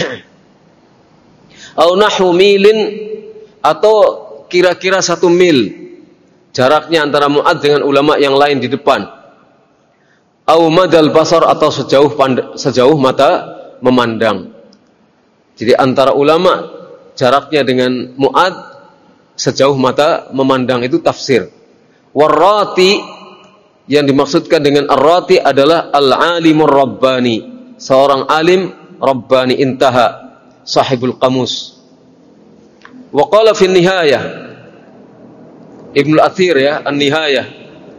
Au nahwu milin, atau kira-kira satu mil jaraknya antara Mu'adz dengan ulama yang lain di depan. Au madal basar, atau sejauh pand- sejauh mata memandang. Jadi antara ulama jaraknya dengan Mu'adz sejauh mata memandang, itu tafsir. Warrati, yang dimaksudkan dengan ar-rati adalah al-alimur rabbani, seorang alim rabbani. Intaha sahibul qamus. Wa qala fi nihayah, Ibnu Athir ya, An-Nihayah,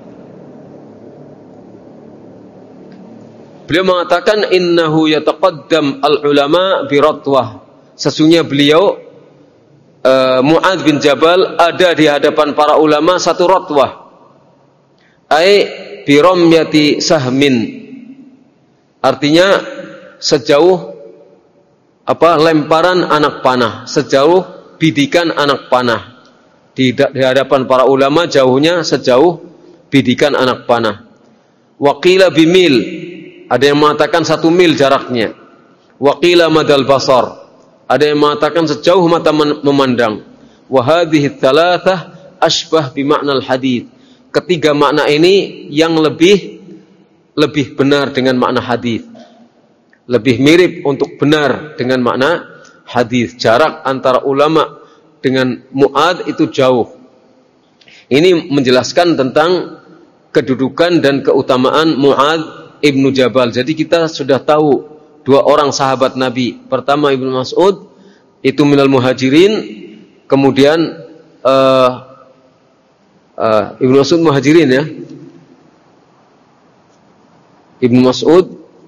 beliau mengatakan innahu yataqaddam al-ulama bi ratwah, sesungguhnya beliau uh, Mu'adz bin Jabal ada di hadapan para ulama satu ratwah, ai bi ramyati sahmin, artinya sejauh apa lemparan anak panah, sejauh bidikan anak panah. Di, di hadapan para ulama jauhnya sejauh bidikan anak panah. Waqila bimil, ada yang mengatakan satu mil jaraknya. Waqila madal basar, ada yang mengatakan sejauh mata memandang. Wa hadhihi tsalatsah asbah bi ma'nal hadits. Ketiga makna ini yang lebih lebih benar dengan makna hadis. Lebih mirip untuk benar dengan makna hadis. Jarak antara ulama dengan Mu'adz itu jauh. Ini menjelaskan tentang kedudukan dan keutamaan Mu'adz ibnu Jabal. Jadi kita sudah tahu dua orang sahabat Nabi. Pertama Ibnu Mas'ud, itu minal muhajirin. Kemudian uh, uh, Ibnu Mas'ud muhajirin ya. Ibnu Mas'ud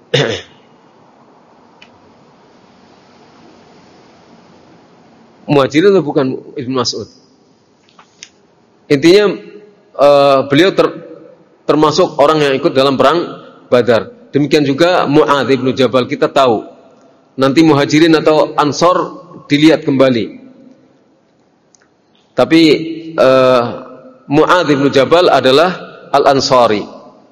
muhajirin atau bukan Ibnu Mas'ud? Intinya uh, beliau ter, termasuk orang yang ikut dalam perang Badar. Demikian juga Mu'adz ibnu Jabal, kita tahu. Nanti muhajirin atau ansor dilihat kembali. Tapi uh, Mu'adz ibnu Jabal adalah al-Ansari.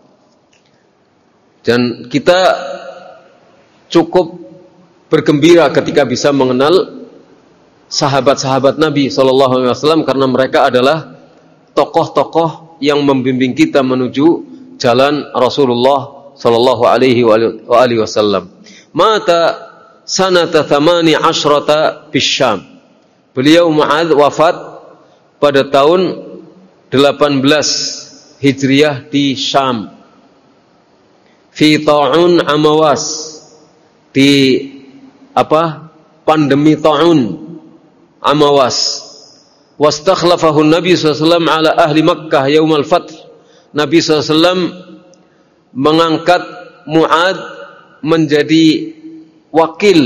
Dan kita cukup bergembira ketika bisa mengenal sahabat-sahabat Nabi shallallahu alaihi wasallam, karena mereka adalah tokoh-tokoh yang membimbing kita menuju jalan Rasulullah shallallahu alaihi wasallam. Mata sanata thamani asyrata bisyam. Beliau Mu'adz wafat pada tahun delapan belas Hijriah di Syam. Fi ta'un amawas, di apa? Pandemi ta'un Amawas. Wastakhlafahu Nabi sallallahu alaihi wasallam ala ahli Makkah yaumal fath. Nabi sallallahu alaihi wasallam mengangkat Mu'adz menjadi wakil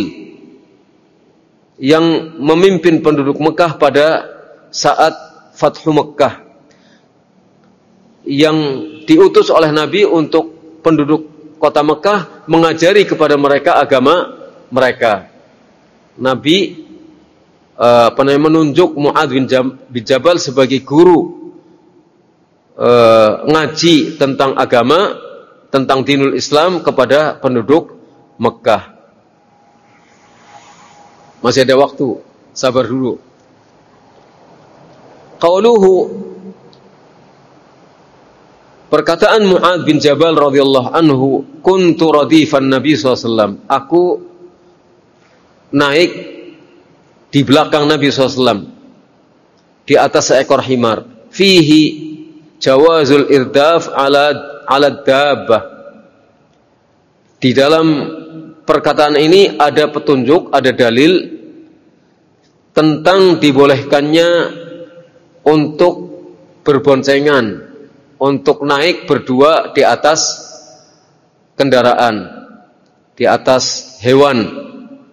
yang memimpin penduduk Mekah pada saat Fathu Mekah, yang diutus oleh Nabi untuk penduduk kota Mekah mengajari kepada mereka agama mereka. Nabi Uh, pernah menunjuk Mu'adz bin Jabal sebagai guru uh, ngaji tentang agama, tentang dinul Islam kepada penduduk Mekah. Masih ada waktu, sabar dulu. Qauluhu, perkataan Mu'adz bin Jabal radhiyallahu anhu, kuntu radifan Nabi sallallahu alaihi wasallam, aku naik di belakang Nabi shallallahu alaihi wasallam, di atas seekor himar. Fihi jawazul irdaf ala ala dabbah. Di dalam perkataan ini ada petunjuk, ada dalil tentang dibolehkannya untuk berboncengan, untuk naik berdua di atas kendaraan, di atas hewan.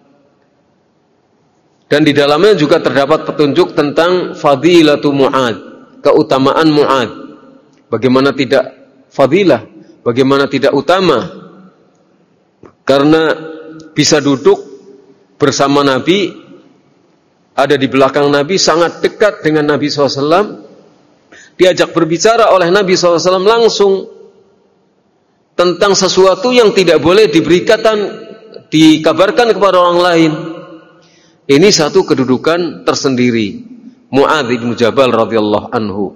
Dan di dalamnya juga terdapat petunjuk tentang fadilatu Mu'ad, keutamaan Mu'ad. Bagaimana tidak fadilah, bagaimana tidak utama. Karena bisa duduk bersama Nabi, ada di belakang Nabi, sangat dekat dengan Nabi shallallahu alaihi wasallam, diajak berbicara oleh Nabi shallallahu alaihi wasallam langsung tentang sesuatu yang tidak boleh diberikan, dikabarkan kepada orang lain. Ini satu kedudukan tersendiri. Mu'adz bin Jabal radhiyallahu anhu.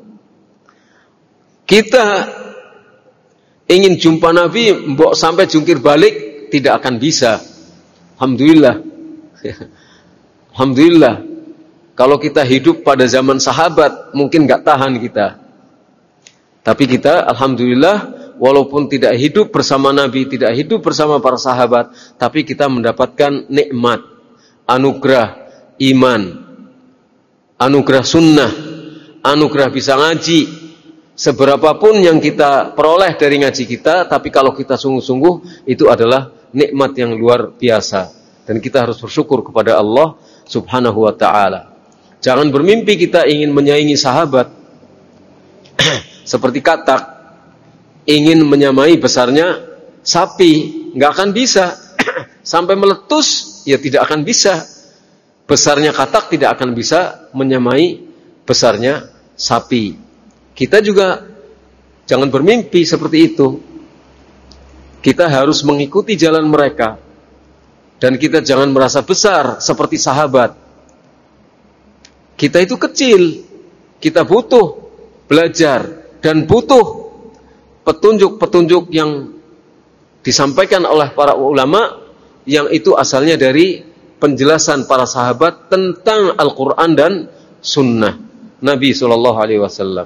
Kita ingin jumpa Nabi, mbok sampai jungkir balik, tidak akan bisa. Alhamdulillah. Alhamdulillah. Kalau kita hidup pada zaman sahabat, mungkin gak tahan kita. Tapi kita, alhamdulillah, walaupun tidak hidup bersama Nabi, tidak hidup bersama para sahabat, tapi kita mendapatkan nikmat, anugerah iman, anugerah sunnah, anugerah bisa ngaji. Seberapapun yang kita peroleh dari ngaji kita, tapi kalau kita sungguh-sungguh, itu adalah nikmat yang luar biasa. Dan kita harus bersyukur kepada Allah subhanahu wa ta'ala. Jangan bermimpi kita ingin menyaingi sahabat seperti katak ingin menyamai besarnya sapi, nggak akan bisa. Sampai meletus, ya tidak akan bisa. Besarnya katak tidak akan bisa menyamai besarnya sapi. Kita juga jangan bermimpi seperti itu. Kita harus mengikuti jalan mereka. Dan kita jangan merasa besar seperti sahabat. Kita itu kecil. Kita butuh belajar dan butuh petunjuk-petunjuk yang disampaikan oleh para ulama, yang itu asalnya dari penjelasan para sahabat tentang Al-Quran dan Sunnah Nabi Sallallahu Alaihi Wasallam.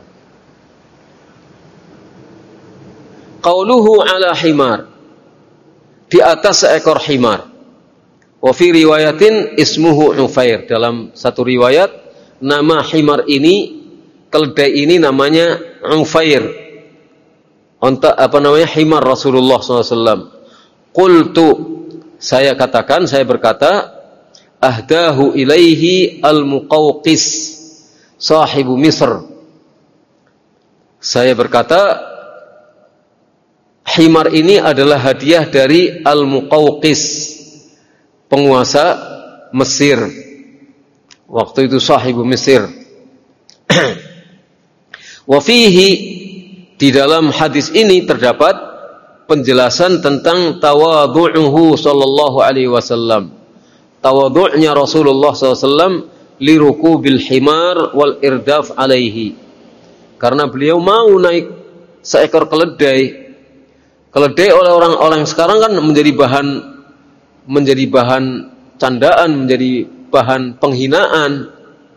Qauluhu ala himar, di atas seekor himar. Wa fi riwayatin ismuhu Ufair, dalam satu riwayat nama himar ini, keledai ini namanya Ufair. Onta apa namanya, himar Rasulullah shallallahu alaihi wasallam. Qultu, saya katakan, saya berkata, ahdahu ilaihi al-Muqawqis sahibu Misr. Saya berkata, himar ini adalah hadiah dari al-Muqawqis, penguasa Mesir. Waktu itu sahibu Mesir. Wa fihi, di dalam hadis ini terdapat penjelasan tentang tawadhu'uhu sallallahu alaihi wasallam. Tawadhu'nya Rasulullah sallallahu alaihi wasallam li rukubil himar wal irdaf alaihi. Karena beliau mau naik seekor keledai. Keledai oleh orang-orang sekarang kan menjadi bahan menjadi bahan candaan, menjadi bahan penghinaan.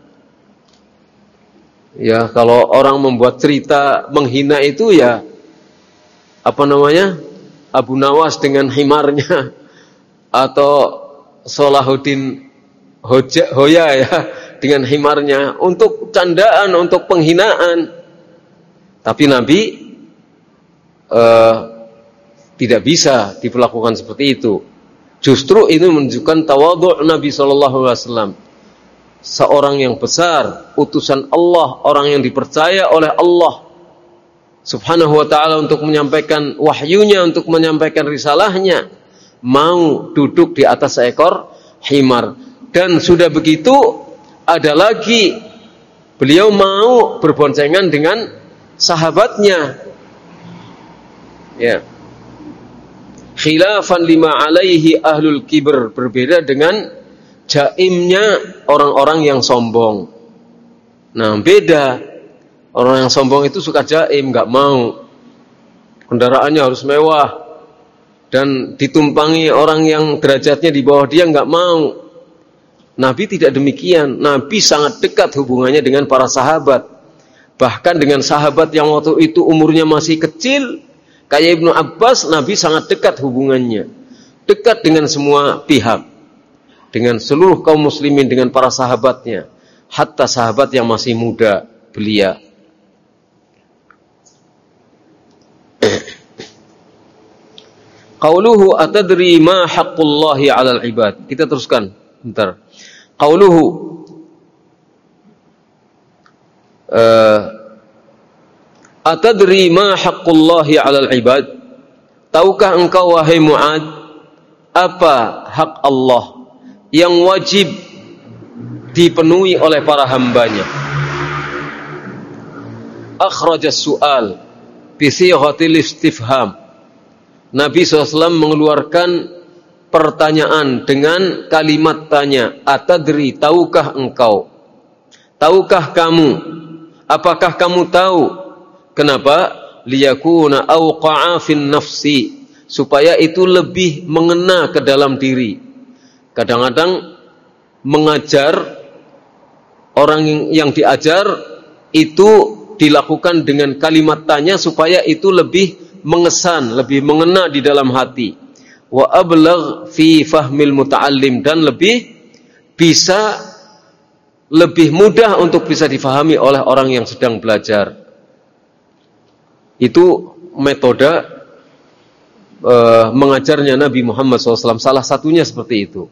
Ya, kalau orang membuat cerita menghina itu ya apa namanya? Abu Nawas dengan himarnya, atau Salahuddin Hoja, Hoya ya dengan himarnya, untuk candaan, untuk penghinaan. Tapi Nabi eh, tidak bisa diperlakukan seperti itu. Justru ini menunjukkan tawadhu' Nabi sallallahu alaihi wasallam. Seorang yang besar, utusan Allah, orang yang dipercaya oleh Allah subhanahu wa ta'ala untuk menyampaikan wahyunya, untuk menyampaikan risalahnya, mau duduk di atas seekor himar. Dan sudah begitu, ada lagi, beliau mau berboncengan dengan sahabatnya. Ya. Khilafan lima alaihi ahlul kibr, berbeda dengan jaimnya orang-orang yang sombong. Nah, beda. Orang yang sombong itu suka jaim, nggak mau. Kendaraannya harus mewah dan ditumpangi orang yang derajatnya di bawah dia, nggak mau. Nabi tidak demikian. Nabi sangat dekat hubungannya dengan para sahabat. Bahkan dengan sahabat yang waktu itu umurnya masih kecil, kayak Ibnu Abbas, Nabi sangat dekat hubungannya. Dekat dengan semua pihak. Dengan seluruh kaum muslimin, dengan para sahabatnya. Hatta sahabat yang masih muda, belia. Qauluhu atadri ma haqqullahi 'alal ibad. Kita teruskan bentar. Qauluhu uh, atadri ma haqqullahi 'alal ibad. Tahukah engkau wahai Mu'ad apa hak Allah yang wajib dipenuhi oleh para hambanya? Akhrajas su'al bi sighatil istifham. Nabi shallallahu alaihi wasallam mengeluarkan pertanyaan dengan kalimat tanya. Atadri, tahukah engkau? Tahukah kamu? Apakah kamu tahu? Kenapa? Liyakuna awqa'a fin nafsi, supaya itu lebih mengena ke dalam diri. Kadang-kadang mengajar, orang yang, yang diajar itu dilakukan dengan kalimat tanya supaya itu lebih mengesan, lebih mengena di dalam hati. Wa ablagh fi fahmil muta'allim, dan lebih bisa, lebih mudah untuk bisa difahami oleh orang yang sedang belajar. Itu metode uh, mengajarnya Nabi Muhammad shallallahu alaihi wasallam. Salah satunya seperti itu.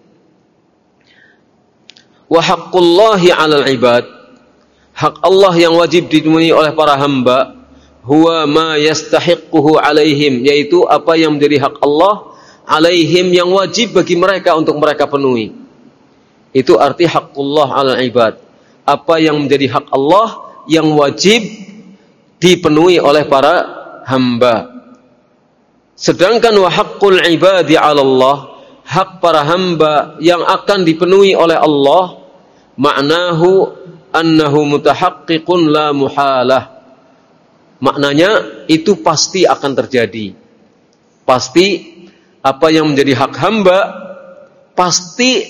Wa haqqullahi 'alal ibad, hak Allah yang wajib dipenuhi oleh para hamba, huwa ma yastahiqquhu alaihim, yaitu apa yang menjadi hak Allah alaihim, yang wajib bagi mereka untuk mereka penuhi. Itu arti haqqullah 'alal ibad, apa yang menjadi hak Allah yang wajib dipenuhi oleh para hamba. Sedangkan wa haqqul ibadi 'ala Allah, hak para hamba yang akan dipenuhi oleh Allah, maknahu annahu mutahaqqiqun la muhalah. Maknanya itu pasti akan terjadi. Pasti apa yang menjadi hak hamba pasti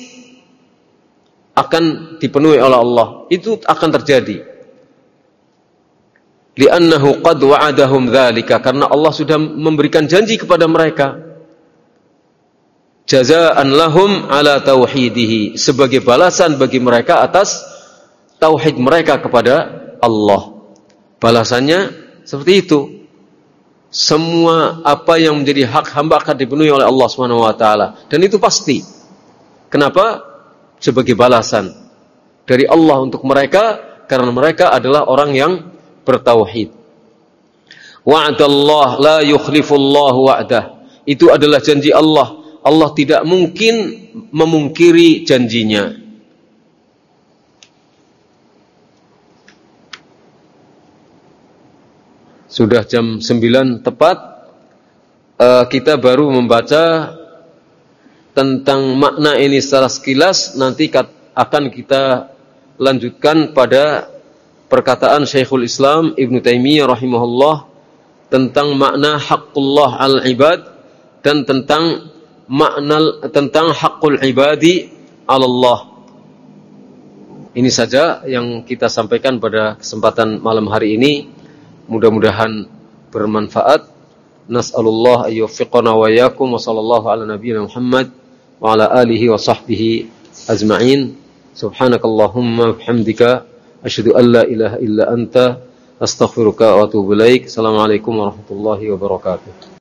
akan dipenuhi oleh Allah. Itu akan terjadi. Li'annahu qad wa'adahum dzalika, karena Allah sudah memberikan janji kepada mereka. Jazaa'an lahum ala tauhidihi, sebagai balasan bagi mereka atas tauhid mereka kepada Allah. Balasannya seperti itu. Semua apa yang menjadi hak hamba akan dipenuhi oleh Allah Subhanahu wa taala, dan itu pasti. Kenapa? Sebagai balasan dari Allah untuk mereka, karena mereka adalah orang yang bertauhid. Wa'dallah la yukhlifullahu wa'dah. Itu adalah janji Allah. Allah tidak mungkin memungkiri janjinya. Sudah jam sembilan tepat, uh, kita baru membaca tentang makna ini secara sekilas. Nanti kat, akan kita lanjutkan pada perkataan Syekhul Islam Ibnu Taimiyah rahimahullah tentang makna haqqullah al-ibad, dan tentang makna tentang haqqul ibadi 'ala Allah. Ini saja yang kita sampaikan pada kesempatan malam hari ini. Mudah-mudahan bermanfaat. Nas'alullah ayyufiqana wa iyyakum, wa sallallahu ala nabiyyina Muhammad wa ala alihi wa sahbihi ajma'in. Subhanakallahumma bihamdika asyhadu an la ilaha illa anta astaghfiruka wa atubu ilaik. Assalamualaikum warahmatullahi wabarakatuh.